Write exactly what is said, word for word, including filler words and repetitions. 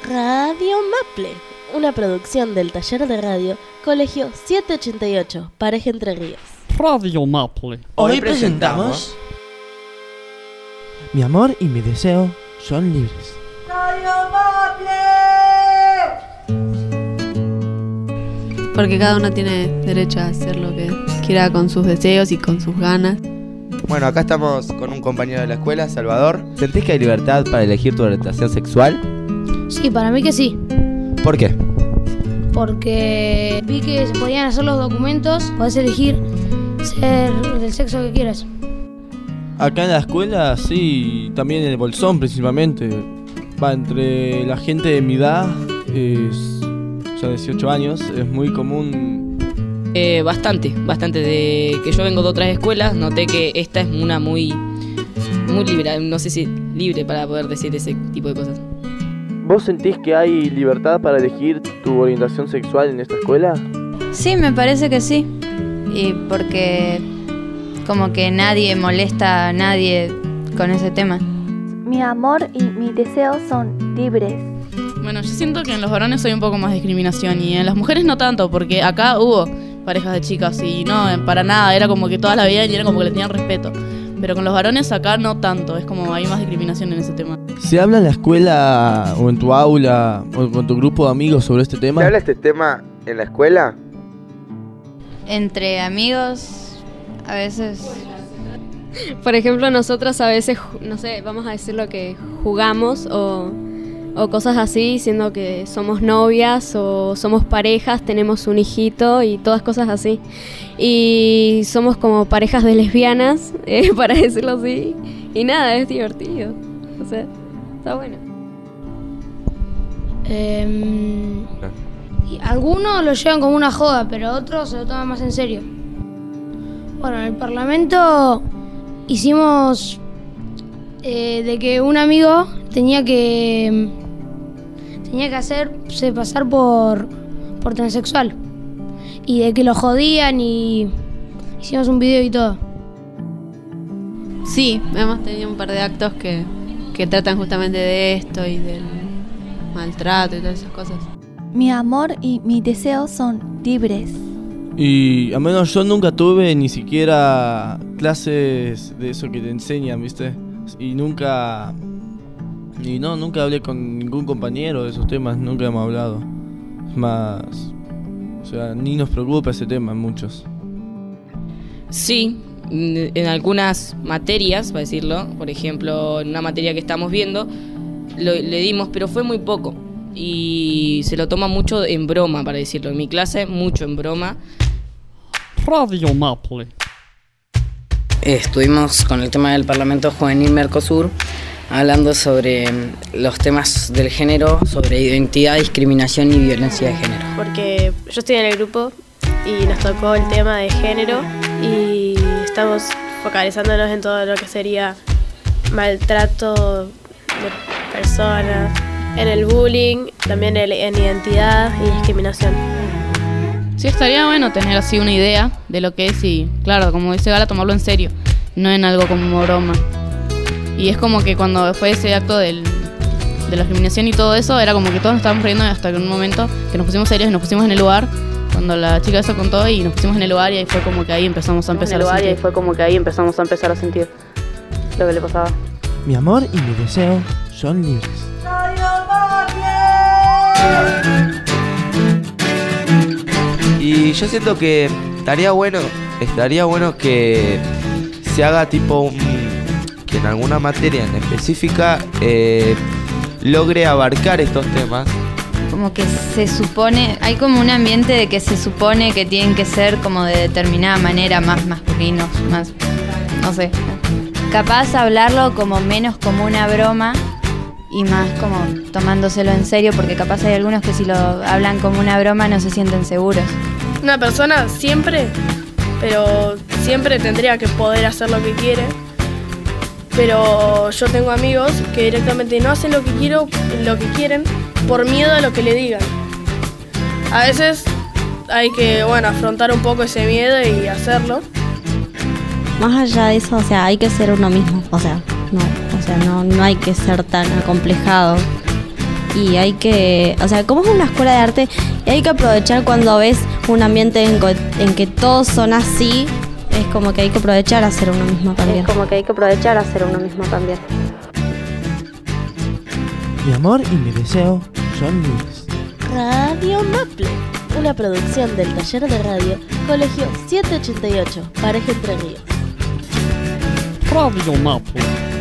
Radio Maple, una producción del taller de radio Colegio setecientos ochenta y ocho, Pareja Entre Ríos. Radio Maple. Hoy presentamos Mi amor y mi deseo son libres. Radio Maple. Porque cada uno tiene derecho a hacer lo que quiera con sus deseos y con sus ganas. Bueno, acá estamos con un compañero de la escuela, Salvador. ¿Sentís que hay libertad para elegir tu orientación sexual? Sí, para mí que sí. ¿Por qué? Porque vi que se podían hacer los documentos, podés elegir ser del sexo que quieras. Acá en la escuela, sí, también en el Bolsón principalmente. Va, entre la gente de mi edad, es, ya dieciocho años, es muy común. Eh, bastante, bastante. De que yo vengo de otras escuelas, noté que esta es una muy, muy libre, no sé si libre para poder decir ese tipo de cosas. ¿Vos sentís que hay libertad para elegir tu orientación sexual en esta escuela? Sí, me parece que sí. Y porque como que nadie molesta a nadie con ese tema. Mi amor y mi deseo son libres. Bueno, yo siento que en los varones hay un poco más de discriminación y en las mujeres no tanto, porque acá hubo parejas de chicas y no, para nada, era como que todas la veían y era como que le tenían respeto. Pero con los varones acá no tanto, es como hay más discriminación en ese tema. ¿Se habla en la escuela o en tu aula o con tu grupo de amigos sobre este tema? ¿Se habla este tema en la escuela? Entre amigos, a veces. Por ejemplo, nosotros a veces, no sé, vamos a decir lo que jugamos o, o cosas así, siendo que somos novias o somos parejas, tenemos un hijito y todas cosas así. Y somos como parejas de lesbianas, eh, para decirlo así. Y nada, es divertido. O sea, está bueno. Eh, y algunos lo llevan como una joda, pero otros se lo toman más en serio. Bueno, en el Parlamento hicimos eh, de que un amigo tenía que tenía que hacerse pasar por, por transexual. Y de que lo jodían y hicimos un video y todo. Sí, hemos tenido un par de actos que, que tratan justamente de esto y del maltrato y todas esas cosas. Mi amor y mi deseo son libres. Y al menos yo nunca tuve ni siquiera clases de eso que te enseñan, ¿viste? Y nunca... Y no, nunca hablé con ningún compañero de esos temas, nunca hemos hablado. Es más... O sea, ni nos preocupa ese tema en muchos. Sí, en algunas materias, para decirlo, por ejemplo, en una materia que estamos viendo, lo, le dimos, pero fue muy poco. Y se lo toma mucho en broma, para decirlo. En mi clase, mucho en broma. Radio Maple. Estuvimos con el tema del Parlamento Juvenil Mercosur, hablando sobre los temas del género, sobre identidad, discriminación y violencia de género. Porque yo estoy en el grupo y nos tocó el tema de género y estamos focalizándonos en todo lo que sería maltrato de personas, en el bullying, también en identidad y discriminación. Sí, estaría bueno tener así una idea de lo que es y, claro, como dice Gala, tomarlo en serio, no en algo como broma. Y es como que cuando fue ese acto del, de la discriminación y todo eso, era como que todos nos estábamos riendo hasta que en un momento que nos pusimos serios y nos pusimos en el lugar, cuando la chica eso contó y nos pusimos en el lugar y ahí fue como que ahí empezamos a empezar a sentir. Y ahí fue como que ahí empezamos a empezar a sentir lo que le pasaba. Mi amor y mi deseo son libres. Y yo siento que estaría bueno, estaría bueno que se haga tipo un, que en alguna materia en específica eh, logre abarcar estos temas. Como que se supone, hay como un ambiente de que se supone que tienen que ser como de determinada manera, más masculinos, más, no sé. Capaz hablarlo como menos como una broma y más como tomándoselo en serio, porque capaz hay algunos que si lo hablan como una broma no se sienten seguros. Una persona siempre, pero siempre tendría que poder hacer lo que quiere. Pero yo tengo amigos que directamente no hacen lo que quiero, lo que quieren por miedo a lo que le digan. A veces hay que, bueno, afrontar un poco ese miedo y hacerlo. Más allá de eso, o sea, hay que ser uno mismo, o sea, no, o sea, no, no hay que ser tan acomplejado. y hay que, o sea, como es una escuela de arte, y hay que aprovechar cuando ves un ambiente en, co- en que todos son así, es como que hay que aprovechar a ser uno mismo también. Es como que hay que aprovechar a ser uno mismo también. Mi amor y mi deseo son libres. Radio Maple, una producción del taller de radio Colegio setecientos ochenta y ocho, Pareja Entre Ríos. Radio Maple.